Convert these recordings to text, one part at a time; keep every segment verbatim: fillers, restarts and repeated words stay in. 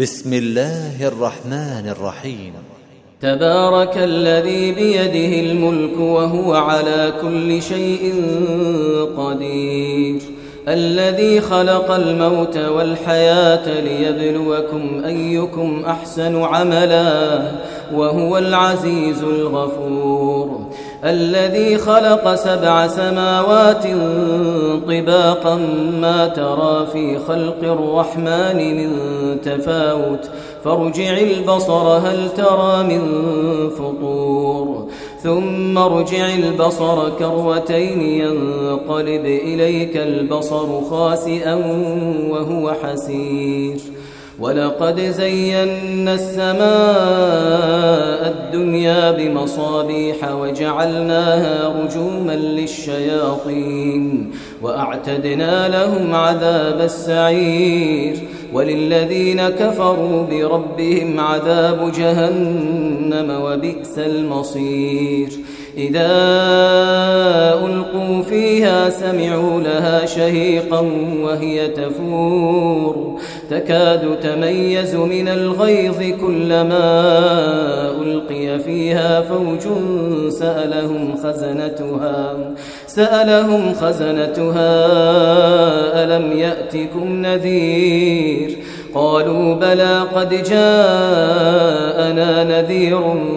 بسم الله الرحمن الرحيم. تبارك الذي بيده الملك وهو على كل شيء قدير، الذي خلق الموت والحياة ليبلوكم أيكم أحسن عملا وهو العزيز الغفور، الذي خلق سبع سماوات طباقا ما ترى في خلق الرحمن من تفاوت فارجع البصر هل ترى من فطور، ثم ارجع البصر كروتين ينقلب إليك البصر خاسئا وهو حسير، ولقد زينا السماء الدنيا بمصابيح وجعلناها رجوما للشياطين وأعتدنا لهم عذاب السعير، وللذين كفروا بربهم عذاب جهنم وبئس المصير. إذا ألقوا فيها سمعوا لها شهيقا وهي تفور تكاد تميز من الغيظ كلما ألقي فيها فوج سألهم خزنتها سألهم خزنتها ألم يأتكم نذير؟ قالوا بلى قد جاءنا نذير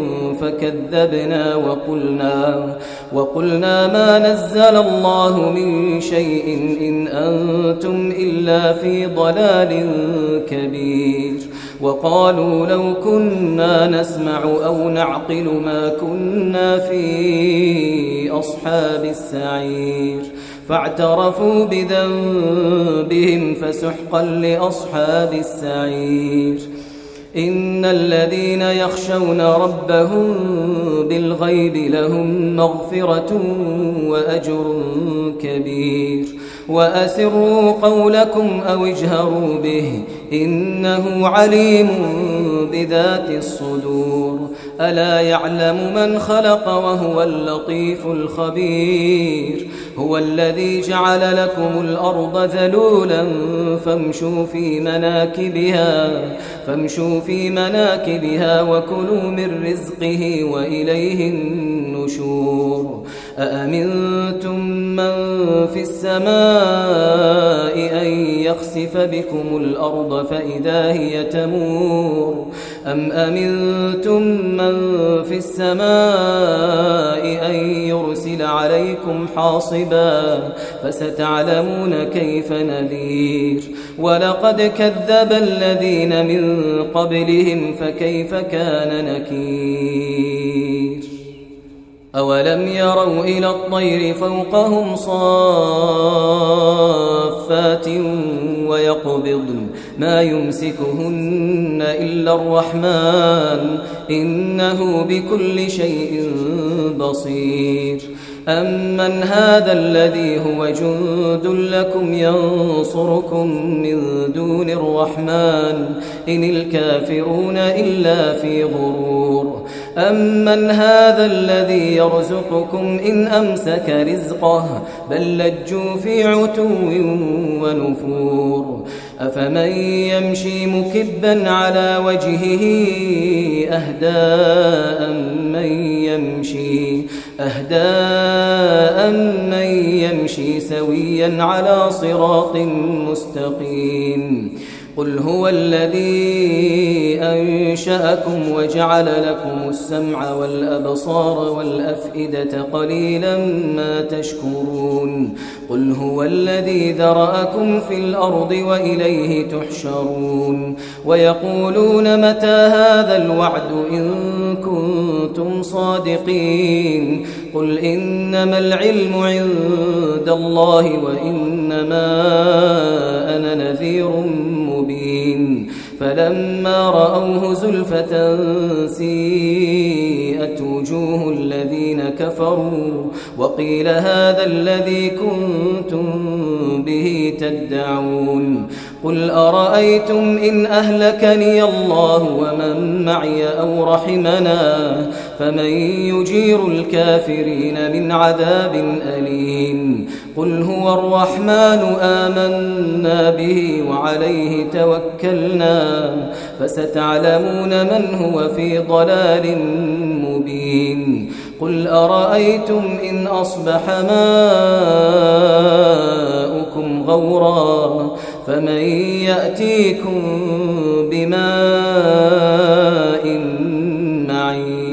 فكذبنا وقلنا وقلنا ما نزل الله من شيء إن أنتم إلا في ضلال كبير، وقالوا لو كنا نسمع أو نعقل ما كنا في أصحاب السعير، فاعترفوا بذنبهم فسحقا لأصحاب السعير. إن الذين يخشون ربهم بالغيب لهم مغفرة وأجر كبير، وأسروا قولكم أو اجهروا به إنه عليم بذات الصدور، ألا يعلم من خلق وهو اللطيف الخبير، هو الذي جعل لكم الأرض ذلولا فامشوا في مناكبها فامشوا في مناكبها وكلوا من رزقه وإليه النشور. أأمنتم من في السماء أن يخسف بكم الأرض فإذا هي تمور، أم أمنتم من في السماء أن يرسل عليكم حاصبا فستعلمون كيف نذير. ولقد كذب الذين من قبلهم فكيف كان نكير. أولم يروا إلى الطير فوقهم صافات ويقبضن ما يمسكهن إلا الرحمن إنه بكل شيء بصير. أمن هذا الذي هو جند لكم ينصركم من دون الرحمن إن الكافرون إلا في غرور. أمن هذا الذي يرزقكم إن أمسك رزقه بل لجوا في عتو ونفور. أفمن يمشي مكبا على وجهه أهدى من يمشي أهدى من يمشي سويا على صراط مستقيم. قل هو الذي أنشأكم وجعل لكم السمع والأبصار والأفئدة قليلا ما تشكرون. قل هو الذي ذرأكم في الأرض وإليه تحشرون. ويقولون متى هذا الوعد إن كنتم صادقين. قل إنما العلم عند الله وإنما أنا نذير مبين. فلما رأوه زلفة سيئت وجوه الذين كفروا وقيل هذا الذي كنتم به تدعون. قل أرأيتم إن أهلكني الله ومن معي أو رحمنا فمن يجير الكافرين من عذاب أليم قل هو الرحمن آمنا به وعليه توكلنا فستعلمون من هو في ضلال مبين قل أرأيتم إن أصبح ماؤكم غورا فمن يأتيكم بماء معين